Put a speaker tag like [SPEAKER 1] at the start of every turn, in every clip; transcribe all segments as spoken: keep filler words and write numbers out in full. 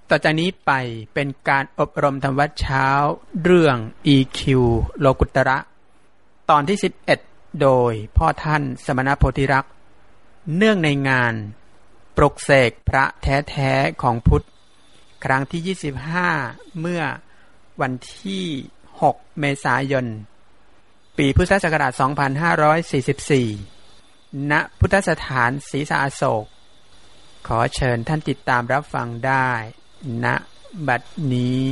[SPEAKER 1] ต่อจากนี้ไปเป็นการอบรมธรรมวัดเช้าเรื่อง อี คิว โลกุตระตอนที่สิบเอ็ดโดยพ่อท่านสมณโพธิรักษ์เนื่องในงานปลุกเสกพระแท้ๆของพุทธครั้งที่ยี่สิบห้าเมื่อวันที่หกเมษายนปีพุทธศักราชสองพันห้าร้อยสี่สิบสี่ณพุทธสถานศรีสะอโศกขอเชิญท่านติดตามรับฟังได้ณบัดนี้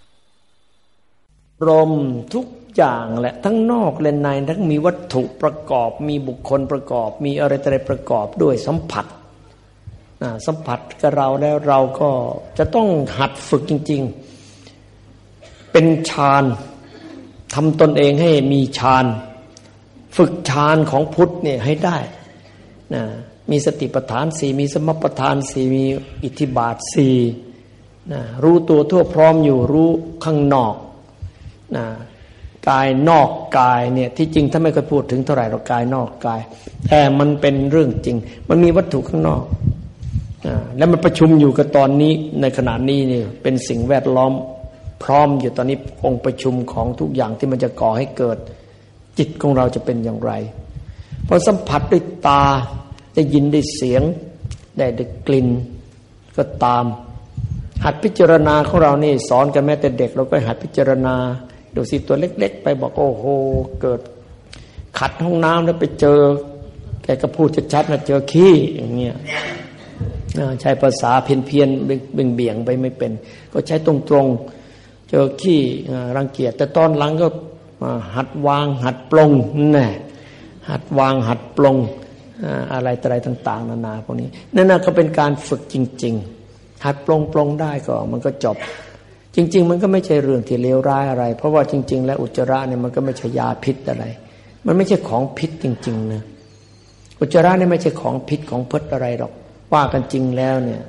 [SPEAKER 2] รมทุกอย่างแหละทั้งนอกและในทั้งมีวัตถุประกอบมีบุคคลประกอบมีอะไรต่ออะไรประกอบด้วยสัมผัสสัมผัสกับเราแล้วเราก็จะต้องหัดฝึกจริงๆเป็นฌานทำตนเองให้มีฌานฝึกฌานของพุทธเนี่ยให้ได้นะมีสติปัฏฐานสี่มีสมปัฏฐานสี่มีอิทธิบาทสี่นะรู้ตัวทั่วพร้อมอยู่รู้ข้างนอกนะกายนอกกายเนี่ยที่จริงถ้าไม่เคยพูดถึงเท่าไหร่เรากายนอกกายแต่มันเป็นเรื่องจริงมันมีวัตถุข้างนอกนะแล้วมันประชุมอยู่กับตอนนี้ในขณะนี้นี่เป็นสิ่งแวดล้อมพร้อมอยู่ตอนนี้องค์ประชุมของทุกอย่างที่มันจะก่อให้เกิดจิตของเราจะเป็นอย่างไรพอสัมผัสด้วยตาได้ยินได้เสียงได้ได้กลิ่นก็ตามหัดพิจารณาของเรานี่สอนกันแม้แต่เด็กเราก็หัดพิจารณาดูสิตัวเล็กๆไปบอกโอ้โหเกิดขัดห้องน้ำแล้วไปเจอแกก็พูดชัดๆนะเจอขี้อย่างเงี้ยใช้ภาษาเพี้ยนๆเบี่ยงๆไปไม่เป็นก็ใช้ตรงๆเจอขี้รังเกียจแต่ตอนหลังก็หัดวางหัดปลงแน่หัดวางหัดปลงอะไรอะไรต่างๆนานาพวกนี้นั่นน่ะก็เป็นการฝึกจริงๆหัดปลงปลงได้ก็มันก็จบจริงๆมันก็ไม่ใช่เรื่องที่เลวร้ายอะไรเพราะว่าจริงๆแล้วอุจจาระเนี่ยมันก็ไม่ใช่ยาพิษอะไรมันไม่ใช่ของพิษจริงๆนะอุจจาระเนี่ยไม่ใช่ของพิษของพิษอะไรหรอกว่ากันจริงแล้วเนี่ย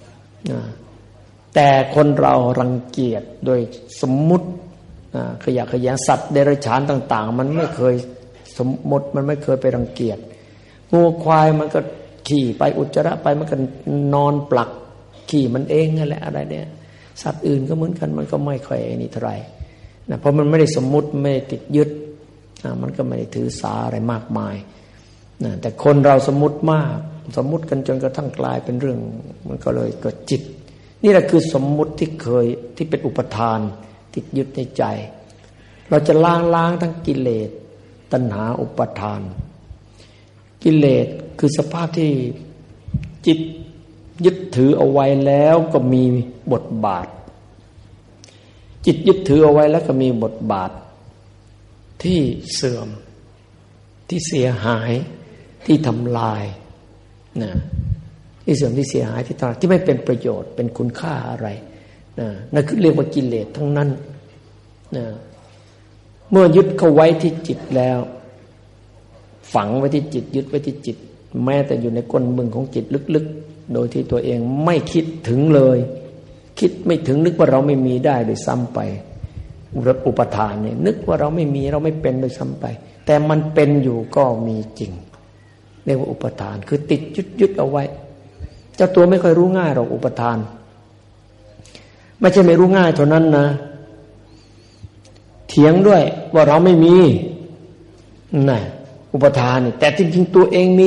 [SPEAKER 2] แต่คนเรารังเกียจโดยสมมุติขยะแขยงสัตว์เดรัจฉานต่างๆมันไม่เคยสมมติมันไม่เคยไปรังเกียจงูควายมันก็ขี่ไปอุจจาระไปมันก็นอนปลักขี่มันเองนั่นแหละอะไรเนี่ยสัตว์อื่นก็เหมือนกันมันก็ไม่ค่อยนี่เท่าไหร่นะเพราะมันไม่ได้สมมุติไม่ได้ติดยึดมันก็ไม่ได้ถือสาอะไรมากมายนะแต่คนเราสมมุติมากสมมุติกันจนกระทั่งกลายเป็นเรื่องมันก็เลยเกิดจิตนี่แหละคือสมมุติที่เคยที่เป็นอุปทานติดยึดในใจเราจะล้างล้างทั้งกิเลสตัณหาอุปทานกิเลสคือสภาพที่จิตยึดถือเอาไว้แล้วก็มีบทบาทจิตยึดถือเอาไว้แล้วก็มีบทบาทที่เสื่อมที่เสียหายที่ทำลายนะที่เสื่อมที่เสียหายที่ทำลายที่ไม่เป็นประโยชน์เป็นคุณค่าอะไรนะนั่นคือเรียกว่ากิเลสทั้งนั้นนะเมื่อยึดเข้าไว้ที่จิตแล้วฝังไว้ที่จิตยึดไว้ที่จิตแม้แต่อยู่ในก้นบึ้งของจิตลึกๆโดยที่ตัวเองไม่คิดถึงเลยคิดไม่ถึงนึกว่าเราไม่มีได้โดยซ้ำไปอุปทานเนี่ยนึกว่าเราไม่มีเราไม่เป็นโดยซ้ำไปแต่มันเป็นอยู่ก็มีจริงเรียกว่าอุปทานคือติดยึดยึดเอาไว้เจ้าตัวไม่ค่อยรู้ง่ายหรอกอุปทานไม่ใช่ไม่รู้ง่ายเท่านั้นนะเถียงด้วยว่าเราไม่มีน่ะอุปทานนี่แต่จริงๆตัวเองมี